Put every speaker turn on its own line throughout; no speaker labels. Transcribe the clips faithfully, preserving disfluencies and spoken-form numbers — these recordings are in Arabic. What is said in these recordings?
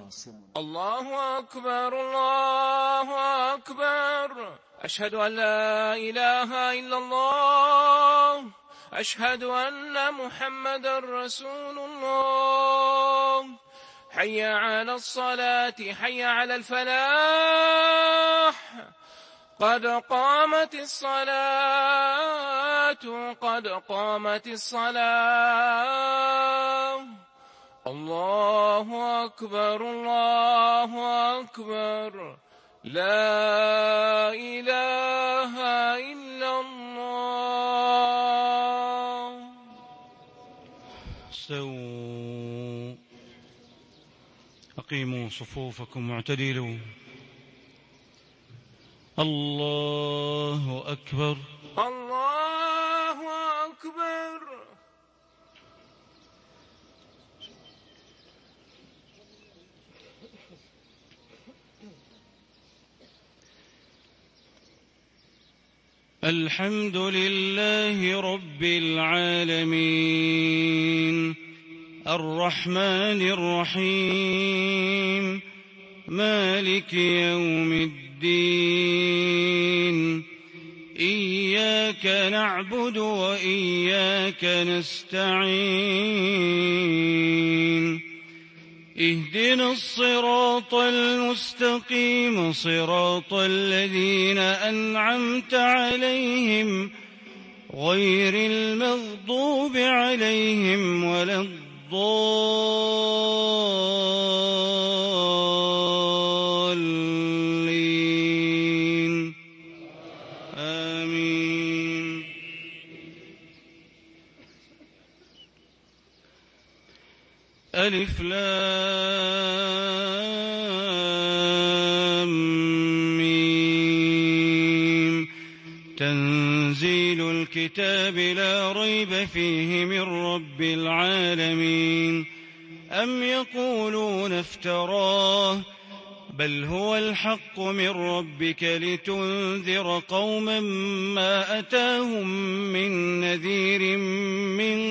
الله أكبر الله أكبر. أشهد أن لا إله إلا الله. أشهد أن محمدا رسول الله. حي على الصلاة حي على الفلاح. قد قامت الصلاة قد قامت الصلاة. الله أكبر الله أكبر. لا إله إلا الله.
استووا أقيموا صفوفكم واعتدلوا. الله أكبر
الله أكبر.
الحمد لله رب العالمين الرحمن الرحيم مالك يوم الدين. إياك نعبد وإياك نستعين. اهدنا الصراط المستقيم صراط الذين أنعمت عليهم غير المغضوب عليهم ولا الضالين. آمين. ألف لام ميم. تنزيل الكتاب لا ريب فيه من رب العالمين. أم يقولون افتراه بل هو الحق من ربك لتنذر قوما ما أتاهم من نذير من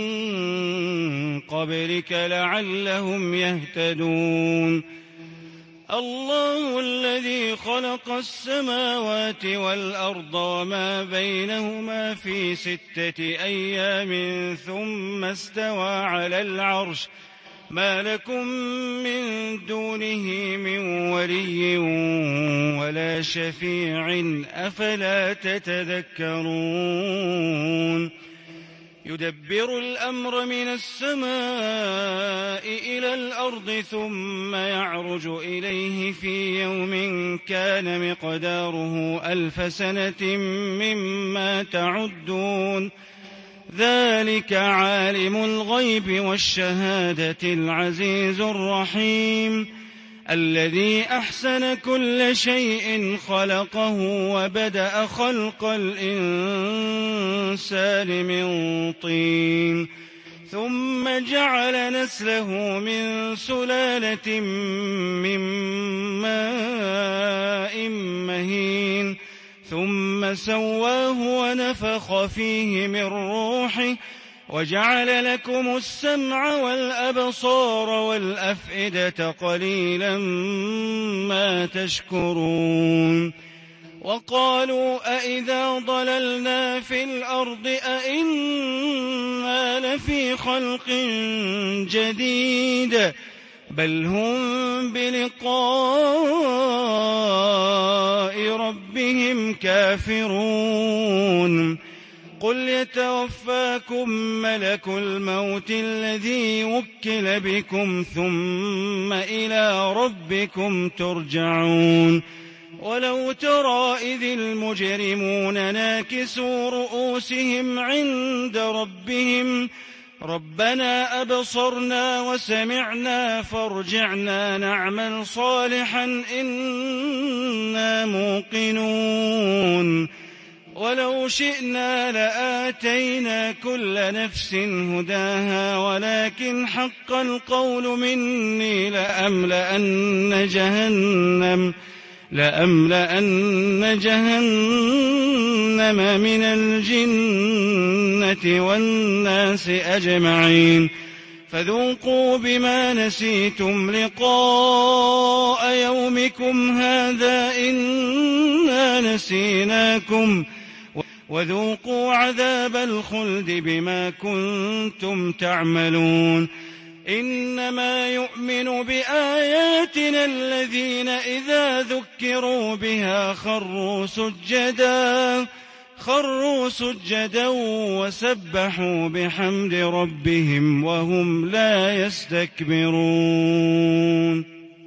قبلك لعلهم يهتدون. الله الذي خلق السماوات والأرض وما بينهما في ستة أيام ثم استوى على العرش ما لكم من دونه من ولي ولا شفيع أفلا تتذكرون. يدبر الأمر من السماء إلى الأرض ثم يعرج إليه في يوم كان مقداره ألف سنة مما تعدون. ذلك عالم الغيب والشهادة العزيز الرحيم الذي أحسن كل شيء خلقه وبدأ خلق الإنسان من طين ثم جعل نسله من سلالة من ماء مهين ثم سواه ونفخ فيه من روحه وجعل لكم السمع والأبصار والأفئدة قليلا ما تشكرون. وقالوا أئذا ضللنا في الأرض أئنا لفي خلق جديد بل هم بلقاء ربهم كافرون. قل يتوفاكم ملك الموت الذي وكل بكم ثم إلى ربكم ترجعون. ولو ترى إذ المجرمون ناكسوا رؤوسهم عند ربهم ربنا أبصرنا وسمعنا فارجعنا نعمل صالحا إنا موقنون. ولو شئنا لآتينا كل نفس هداها ولكن حق القول مني لأملأن جهنم لأملأن جهنم من الجنة والناس أجمعين. فذوقوا بما نسيتم لقاء يومكم هذا إنا نسيناكم وذوقوا عذاب الخلد بما كنتم تعملون إنما يؤمن بآياتنا الذين إذا ذكروا بها خروا سجدا خروا سجدا وسبحوا بحمد ربهم وهم لا يستكبرون.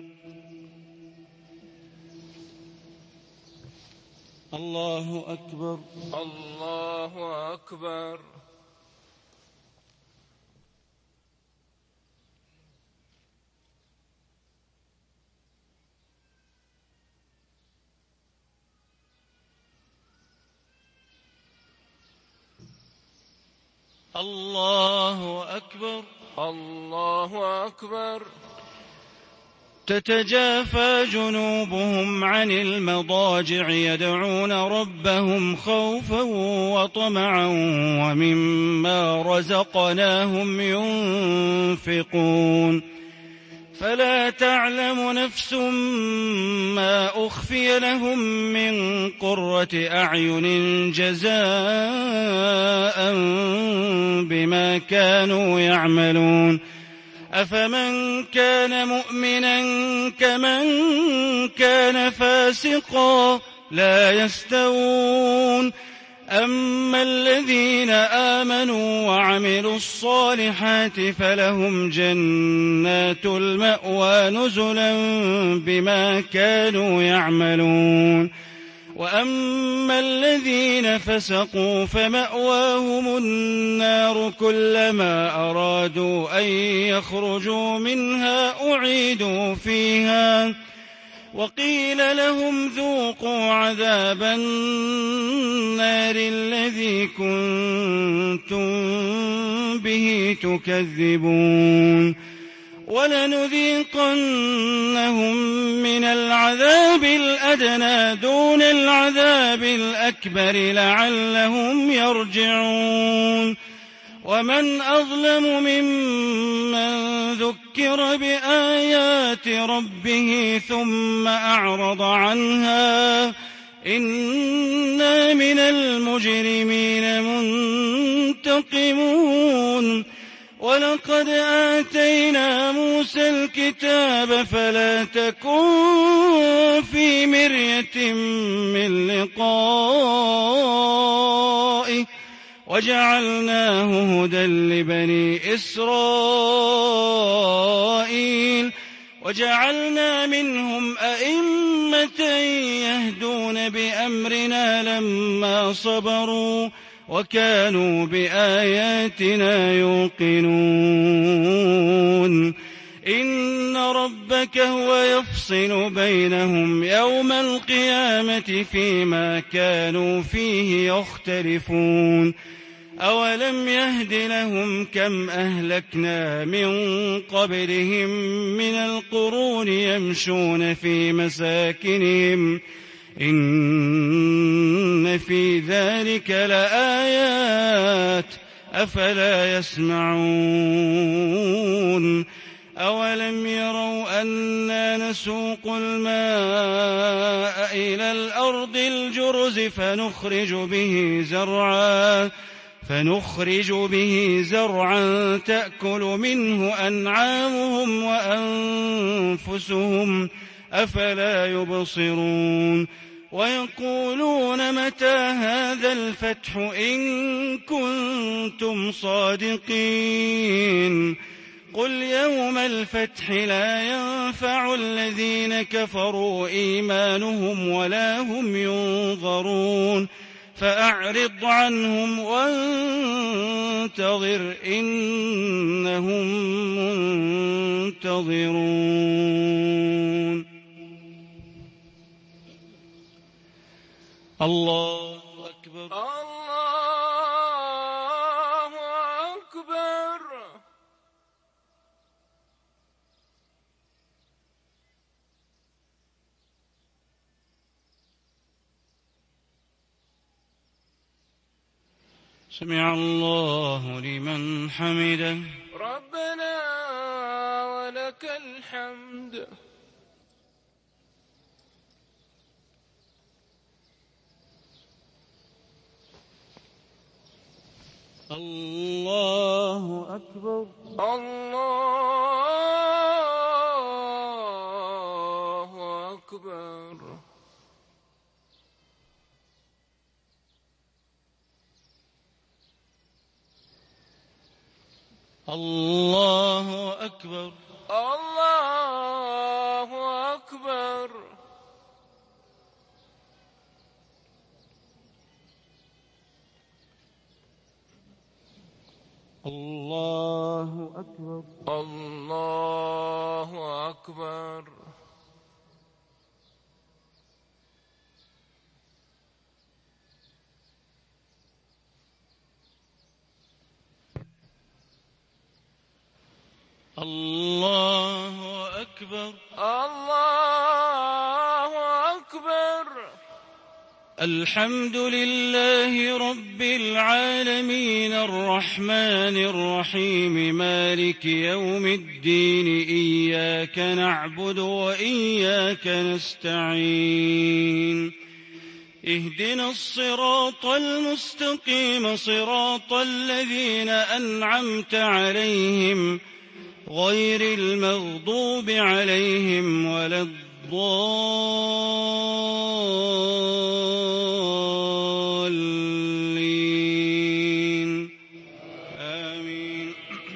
الله أكبر.
الله أكبر.
الله أكبر.
الله أكبر.
تتجافى جنوبهم عن المضاجع يدعون ربهم خوفا وطمعا ومما رزقناهم ينفقون فلا تعلم نفس ما أخفي لهم من قرة أعين جزاء بما كانوا يعملون أفمن كان مؤمنا كمن كان فاسقا لا يستوون أما الذين آمنوا وعملوا الصالحات فلهم جنات المأوى نزلا بما كانوا يعملون وأما الذين فسقوا فمأواهم النار كلما أرادوا أن يخرجوا منها أعيدوا فيها وقيل لهم ذوقوا عذاب النار الذي كنتم به تكذبون ولنذيقنهم من العذاب الأدنى دون العذاب الأكبر لعلهم يرجعون ومن أظلم ممن ذكر بآيات ربه ثم أعرض عنها إنا من المجرمين منتقمون ولقد آتينا موسى الكتاب فلا تكن في مرية من لقائه وجعلناه هدى لبني إسرائيل وجعلنا منهم أئمة يهدون بأمرنا لما صبروا وكانوا بآياتنا يوقنون إن ربك هو يفصل بينهم يوم القيامة فيما كانوا فيه يختلفون أولم يهد لهم كم أهلكنا من قبلهم من القرون يمشون في مساكنهم إن في ذلك لآيات أفلا يسمعون أولم يروا أنا نسوق الماء إلى الأرض الجرز فنخرج به زرعا فنخرج به زرعا تأكل منه أنعامهم وأنفسهم أفلا يبصرون ويقولون متى هذا الفتح إن كنتم صادقين قل يوم الفتح لا ينفع الذين كفروا إيمانهم ولا هم ينظرون فأعرض عنهم وانتظر إنهم منتظرون. الله أكبر.
الله أكبر.
سمع الله لمن حمده.
ربنا ولك الحمد.
الله أكبر.
الله أكبر.
الله أكبر.
الله أكبر.
الله أكبر.
الله أكبر.
الله أكبر.
الله أكبر.
الحمد لله رب العالمين الرحمن الرحيم مالك يوم الدين إياك نعبد وإياك نستعين اهدنا الصراط المستقيم صراط الذين أنعمت عليهم غير المغضوب عليهم ولا الضالين آمين.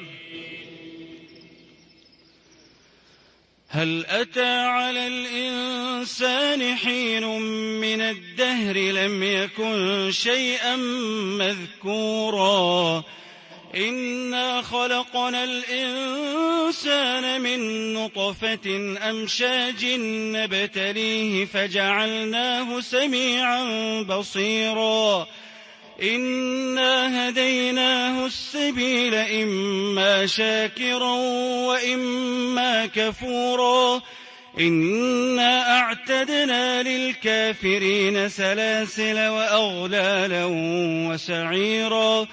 هل أتى على الإنسان حين من الدهر لم يكن شيئا مذكورا إنا خلقنا الإنسان من نطفة أمشاج نبتليه فجعلناه سميعا بصيرا إنا هديناه السبيل إما شاكرا وإما كفورا إنا أعتدنا للكافرين سلاسل وأغلالا وسعيرا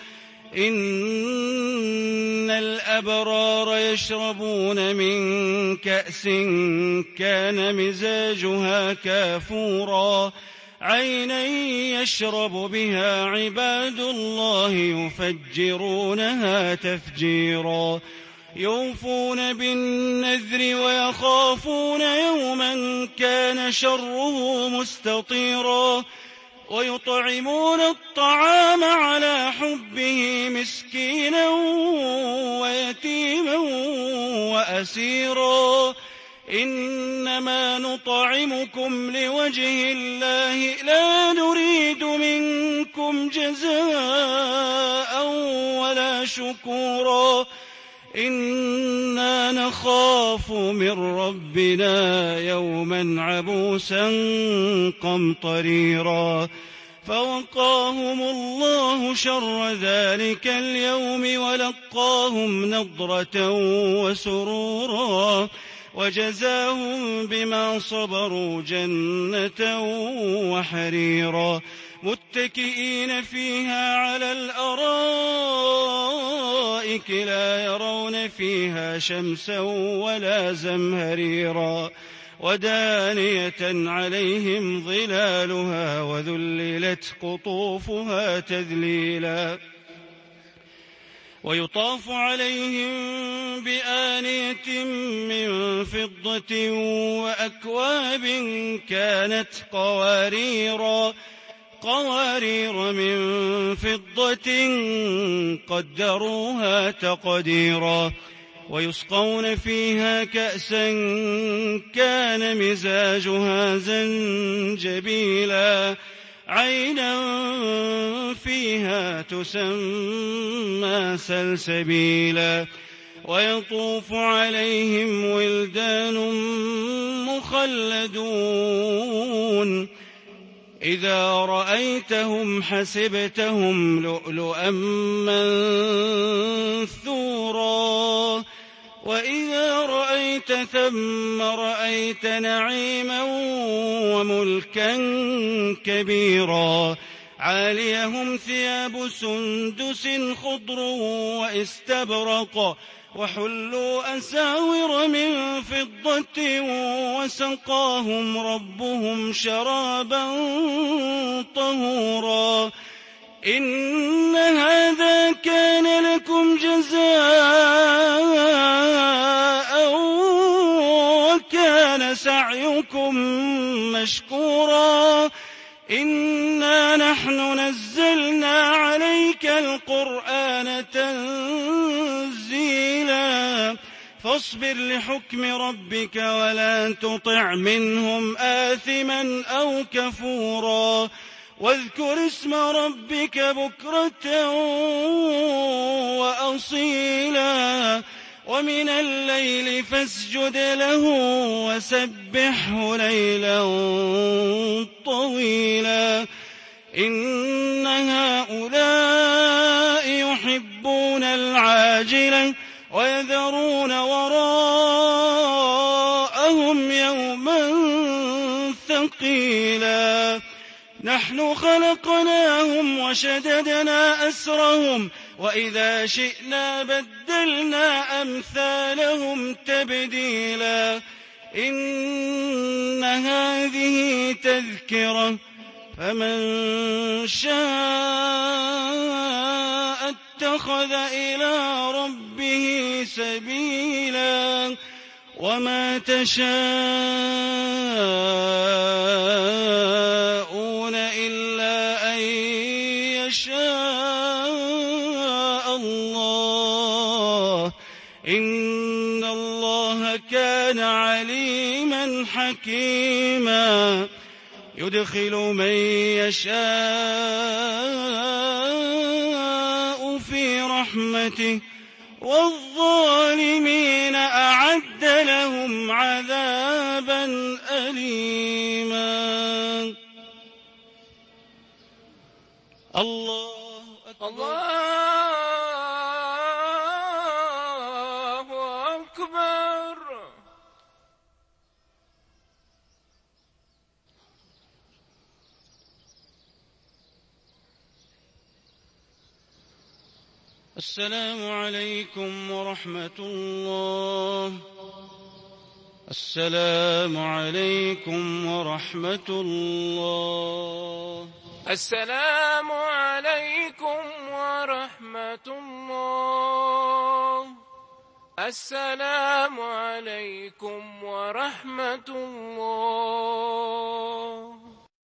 إن الأبرار يشربون من كأس كان مزاجها كافورا عينا يشرب بها عباد الله يفجرونها تفجيرا يوفون بالنذر ويخافون يوما كان شره مستطيرا ويطعمون الطعام على حبه مسكينا ويتيما وأسيرا إنما نطعمكم لوجه الله لا نريد منكم جزاء ولا شكورا إنا نخاف من ربنا يوما عبوسا قمطريرا فوقاهم الله شر ذلك اليوم ولقاهم نضرة وسرورا وجزاهم بما صبروا جنة وحريرا متكئين فيها على الأرائك لا يرون فيها شمسا ولا زمهريرا ودانية عليهم ظلالها وذللت قطوفها تذليلا ويطاف عليهم بآنية من فضة وأكواب كانت قواريرا قوارير من فضة قدروها تقديرا ويسقون فيها كأسا كان مزاجها زنجبيلا عينا فيها تسمى سلسبيلا ويطوف عليهم ولدان مخلدون إذا رأيتهم حسبتهم لؤلؤا منثورا وإذا رأيت ثم رأيت نعيما وملكا كبيرا عاليهم ثياب سندس خضر واستبرق وحلوا أساور من فضة وسقاهم ربهم شرابا طهورا إن هذا كان لكم جزاء وكان سعيكم مشكورا إنا نحن نزلنا عليك القرآن تنزيلا فاصبر لحكم ربك ولا تطع منهم آثما أو كفورا واذكر اسم ربك بكرة وأصيلا ومن الليل فاسجد له وسبحه ليلا طويلا إن هؤلاء يحبون العاجلة ويذرون وراءهم يوما ثقيلا نحن خلقناهم وشددنا أسرهم وإذا شئنا بدلنا أمثالهم تبديلا إن هذه تذكرة فمن شاء اتخذ إلى ربه سبيلا وما تشاءون إلا أن يشاء الله إن الله كان عليما حكيما يدخل من يشاء في رحمته والظالمين أعد لهم عذابا أليما الله أكبر
الله أكبر
السلام عليكم ورحمة الله السلام عليكم ورحمة الله
السلام عليكم ورحمة الله السلام عليكم ورحمة الله